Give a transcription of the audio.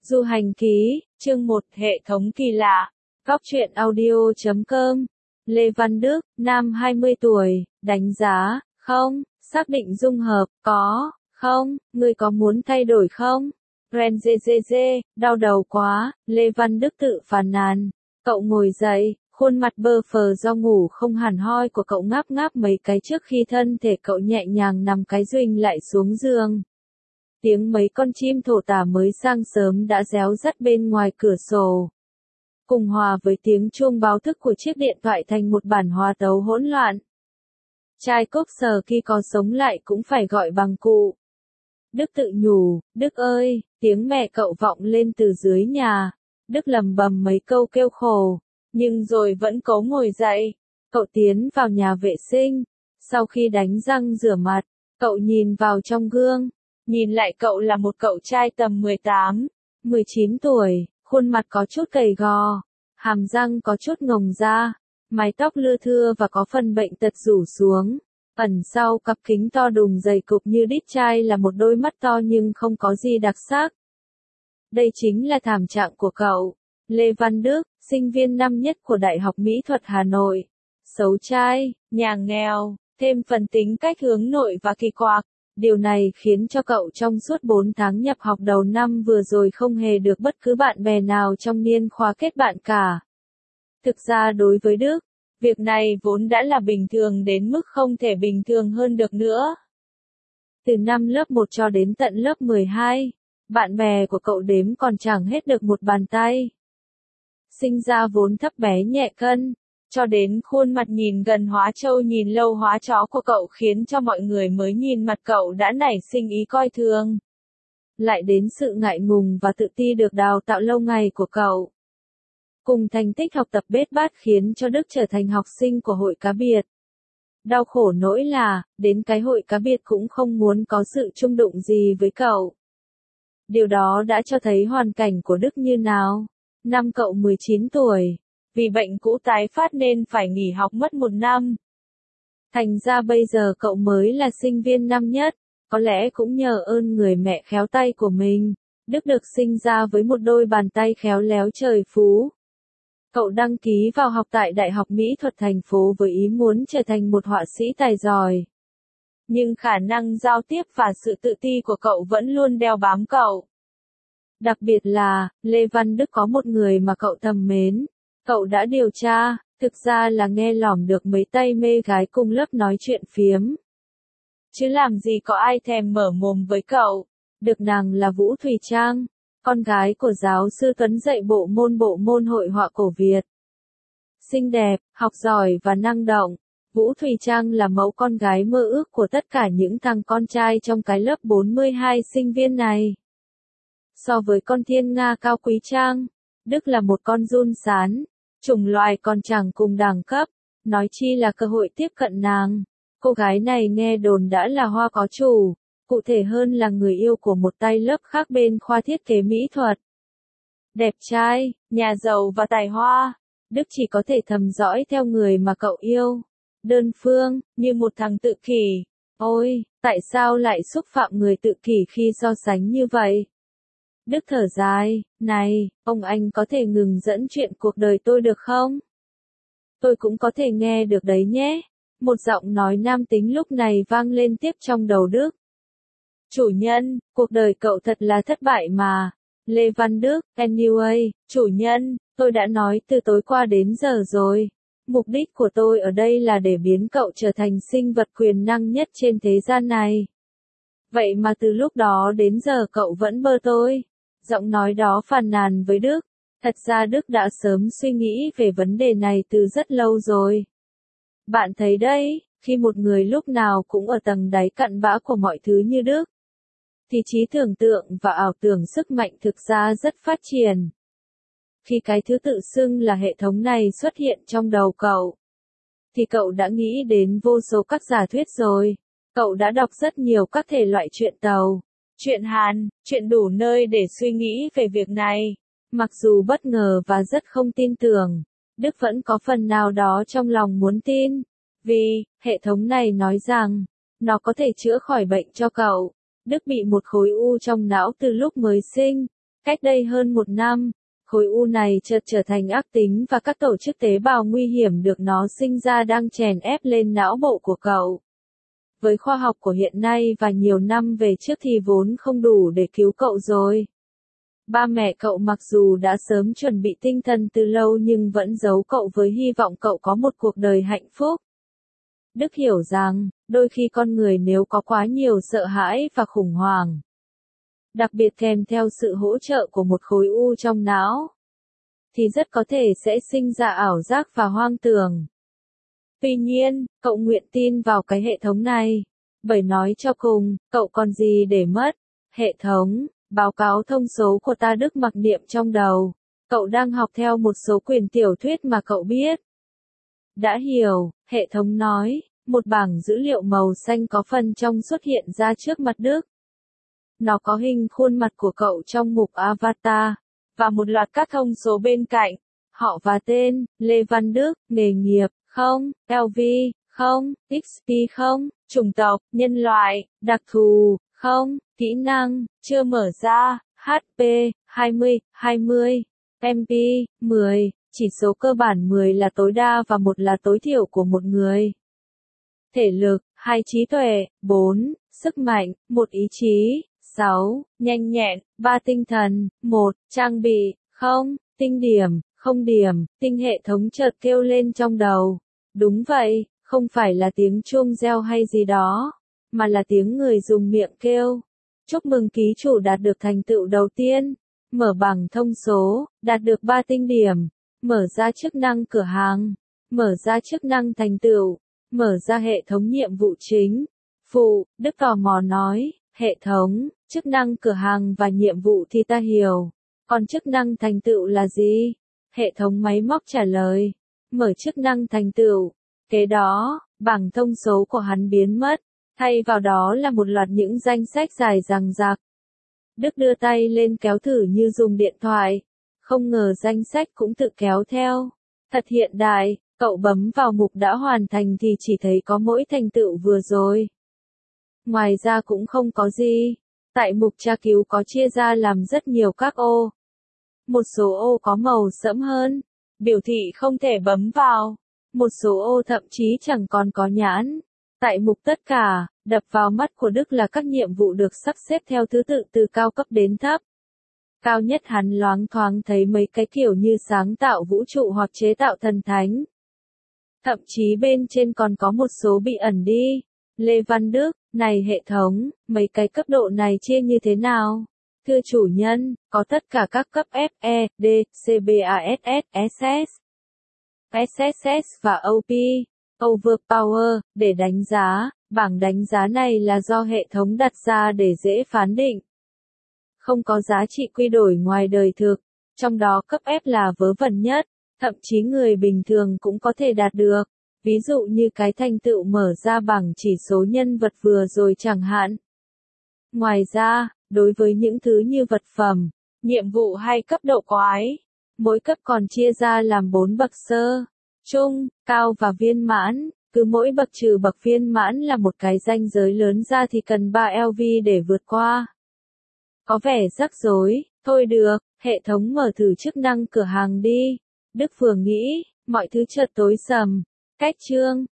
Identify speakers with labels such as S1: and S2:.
S1: Du hành ký, chương 1 hệ thống kỳ lạ. Góc truyện audio.com. Lê Văn Đức, nam 20 tuổi, đánh giá, không, xác định dung hợp, có, không, người có muốn thay đổi không? Ren đau đầu quá, Lê Văn Đức tự phàn nàn. Cậu ngồi dậy, khuôn mặt bơ phờ do ngủ không hẳn hoi của cậu ngáp ngáp mấy cái trước khi thân thể cậu nhẹ nhàng nằm cái duỳnh lại xuống giường. Tiếng mấy con chim thổ tả mới sang sớm đã réo rắt bên ngoài cửa sổ, cùng hòa với tiếng chuông báo thức của chiếc điện thoại thành một bản hòa tấu hỗn loạn. Trai cốc sờ khi có sống lại cũng phải gọi bằng cụ. Đức tự nhủ, Đức ơi, tiếng mẹ cậu vọng lên từ dưới nhà. Đức lầm bầm mấy câu kêu khổ, nhưng rồi vẫn cố ngồi dậy. Cậu tiến vào nhà vệ sinh. Sau khi đánh răng rửa mặt, cậu nhìn vào trong gương. Nhìn lại cậu là một cậu trai tầm 18, 19 tuổi, khuôn mặt có chút gầy gò, hàm răng có chút ngồng ra, mái tóc lưa thưa và có phần bệnh tật rủ xuống. Ẩn sau cặp kính to đùng dày cục như đít trai là một đôi mắt to nhưng không có gì đặc sắc. Đây chính là thảm trạng của cậu. Lê Văn Đức, sinh viên năm nhất của Đại học Mỹ thuật Hà Nội. Xấu trai, nhà nghèo, thêm phần tính cách hướng nội và kỳ quặc. Điều này khiến cho cậu trong suốt 4 tháng nhập học đầu năm vừa rồi không hề được bất cứ bạn bè nào trong niên khóa kết bạn cả. Thực ra đối với Đức, việc này vốn đã là bình thường đến mức không thể bình thường hơn được nữa. Từ năm lớp 1 cho đến tận lớp 12, bạn bè của cậu đếm còn chẳng hết được một bàn tay. Sinh ra vốn thấp bé nhẹ cân, cho đến khuôn mặt nhìn gần hóa trâu nhìn lâu hóa chó của cậu khiến cho mọi người mới nhìn mặt cậu đã nảy sinh ý coi thường. Lại đến sự ngại ngùng và tự ti được đào tạo lâu ngày của cậu. Cùng thành tích học tập bết bát khiến cho Đức trở thành học sinh của hội cá biệt. Đau khổ nỗi là, đến cái hội cá biệt cũng không muốn có sự chung đụng gì với cậu. Điều đó đã cho thấy hoàn cảnh của Đức như nào. Năm cậu 19 tuổi. Vì bệnh cũ tái phát nên phải nghỉ học mất 1 năm. Thành ra bây giờ cậu mới là sinh viên năm nhất, có lẽ cũng nhờ ơn người mẹ khéo tay của mình. Đức được sinh ra với một đôi bàn tay khéo léo trời phú. Cậu đăng ký vào học tại Đại học Mỹ thuật thành phố với ý muốn trở thành một họa sĩ tài giỏi. Nhưng khả năng giao tiếp và sự tự ti của cậu vẫn luôn đeo bám cậu. Đặc biệt là, Lê Văn Đức có một người mà cậu thầm mến. Cậu đã điều tra, thực ra là nghe lỏm được mấy tay mê gái cùng lớp nói chuyện phiếm. Chứ làm gì có ai thèm mở mồm với cậu. Được nàng là Vũ Thùy Trang, con gái của giáo sư Tuấn dạy bộ môn hội họa cổ Việt. Xinh đẹp, học giỏi và năng động, Vũ Thùy Trang là mẫu con gái mơ ước của tất cả những thằng con trai trong cái lớp 42 sinh viên này. So với con thiên nga Cao Quý Trang, Đức là một con giun sán, chủng loài còn chẳng cùng đẳng cấp, nói chi là cơ hội tiếp cận nàng. Cô gái này nghe đồn đã là hoa có chủ, cụ thể hơn là người yêu của một tay lớp khác bên khoa thiết kế mỹ thuật. Đẹp trai, nhà giàu và tài hoa, Đức chỉ có thể thầm dõi theo người mà cậu yêu. Đơn phương, như một thằng tự kỷ. Ôi, tại sao lại xúc phạm người tự kỷ khi so sánh như vậy? Đức thở dài, này, ông anh có thể ngừng dẫn chuyện cuộc đời tôi được không? Tôi cũng có thể nghe được đấy nhé. Một giọng nói nam tính lúc này vang lên tiếp trong đầu Đức. Chủ nhân, cuộc đời cậu thật là thất bại mà. Lê Văn Đức, anyway, chủ nhân, tôi đã nói từ tối qua đến giờ rồi. Mục đích của tôi ở đây là để biến cậu trở thành sinh vật quyền năng nhất trên thế gian này. Vậy mà từ lúc đó đến giờ cậu vẫn bơ tôi. Giọng nói đó phàn nàn với Đức. Thật ra Đức đã sớm suy nghĩ về vấn đề này từ rất lâu rồi. Bạn thấy đấy, khi một người lúc nào cũng ở tầng đáy cặn bã của mọi thứ như Đức, thì trí tưởng tượng và ảo tưởng sức mạnh thực ra rất phát triển. Khi cái thứ tự xưng là hệ thống này xuất hiện trong đầu cậu, thì cậu đã nghĩ đến vô số các giả thuyết rồi. Cậu đã đọc rất nhiều các thể loại truyện Tàu, truyện Hàn, truyện đủ nơi để suy nghĩ về việc này. Mặc dù bất ngờ và rất không tin tưởng, Đức vẫn có phần nào đó trong lòng muốn tin. Vì, hệ thống này nói rằng, nó có thể chữa khỏi bệnh cho cậu. Đức bị một khối u trong não từ lúc mới sinh. Cách đây hơn 1 năm, khối u này chợt trở thành ác tính và các tổ chức tế bào nguy hiểm được nó sinh ra đang chèn ép lên não bộ của cậu. Với khoa học của hiện nay và nhiều năm về trước thì vốn không đủ để cứu cậu rồi. Ba mẹ cậu mặc dù đã sớm chuẩn bị tinh thần từ lâu nhưng vẫn giấu cậu với hy vọng cậu có một cuộc đời hạnh phúc. Đức hiểu rằng, đôi khi con người nếu có quá nhiều sợ hãi và khủng hoảng, đặc biệt kèm theo sự hỗ trợ của một khối u trong não, thì rất có thể sẽ sinh ra ảo giác và hoang tưởng. Tuy nhiên, cậu nguyện tin vào cái hệ thống này, bởi nói cho cùng, cậu còn gì để mất. Hệ thống, báo cáo thông số của ta Đức mặc niệm trong đầu. Cậu đang học theo một số quyển tiểu thuyết mà cậu biết. Đã hiểu, hệ thống nói, một bảng dữ liệu màu xanh có phần trong xuất hiện ra trước mặt Đức. Nó có hình khuôn mặt của cậu trong mục Avatar, và một loạt các thông số bên cạnh. Họ và tên, Lê Văn Đức, nghề nghiệp, không, LV, không, XP không, chủng tộc, nhân loại, đặc thù, không, kỹ năng, chưa mở ra, HP, 20, MP, 10, chỉ số cơ bản 10 là tối đa và 1 là tối thiểu của một người. Thể lực, 2 trí tuệ, 4, sức mạnh, 1 ý chí, 6, nhanh nhẹn, 3 tinh thần, 1, trang bị, không, tinh điểm, không điểm, tinh hệ thống chợt kêu lên trong đầu. Đúng vậy, không phải là tiếng chuông reo hay gì đó, mà là tiếng người dùng miệng kêu. Chúc mừng ký chủ đạt được thành tựu đầu tiên. Mở bảng thông số, đạt được 3 tinh điểm. Mở ra chức năng cửa hàng. Mở ra chức năng thành tựu. Mở ra hệ thống nhiệm vụ chính. Phụ, Đức tò mò nói, hệ thống, chức năng cửa hàng và nhiệm vụ thì ta hiểu. Còn chức năng thành tựu là gì? Hệ thống máy móc trả lời. Mở chức năng thành tựu. Kế đó, bảng thông số của hắn biến mất. Thay vào đó là một loạt những danh sách dài dằng dặc. Đức đưa tay lên kéo thử như dùng điện thoại. Không ngờ danh sách cũng tự kéo theo. Thật hiện đại, cậu bấm vào mục đã hoàn thành thì chỉ thấy có mỗi thành tựu vừa rồi. Ngoài ra cũng không có gì. Tại mục tra cứu có chia ra làm rất nhiều các ô. Một số ô có màu sẫm hơn, biểu thị không thể bấm vào. Một số ô thậm chí chẳng còn có nhãn. Tại mục tất cả, đập vào mắt của Đức là các nhiệm vụ được sắp xếp theo thứ tự từ cao cấp đến thấp. Cao nhất hắn loáng thoáng thấy mấy cái kiểu như sáng tạo vũ trụ hoặc chế tạo thần thánh. Thậm chí bên trên còn có một số bị ẩn đi. Lê Văn Đức, này hệ thống, mấy cái cấp độ này chia như thế nào? Thưa chủ nhân, có tất cả các cấp FE, D, CBASS, SS, SSS và OP. Overpower, để đánh giá, bảng đánh giá này là do hệ thống đặt ra để dễ phán định. Không có giá trị quy đổi ngoài đời thực, trong đó cấp F là vớ vẩn nhất, thậm chí người bình thường cũng có thể đạt được. Ví dụ như cái thành tựu mở ra bảng chỉ số nhân vật vừa rồi chẳng hạn. Ngoài ra, đối với những thứ như vật phẩm, nhiệm vụ hay cấp độ quái, mỗi cấp còn chia ra làm 4 bậc sơ, trung, cao và viên mãn. Cứ mỗi bậc trừ bậc viên mãn là một cái ranh giới lớn ra thì cần 3 LV để vượt qua. Có vẻ rắc rối, thôi được, hệ thống mở thử chức năng cửa hàng đi. Đức vừa nghĩ, mọi thứ chợt tối sầm. Cách chương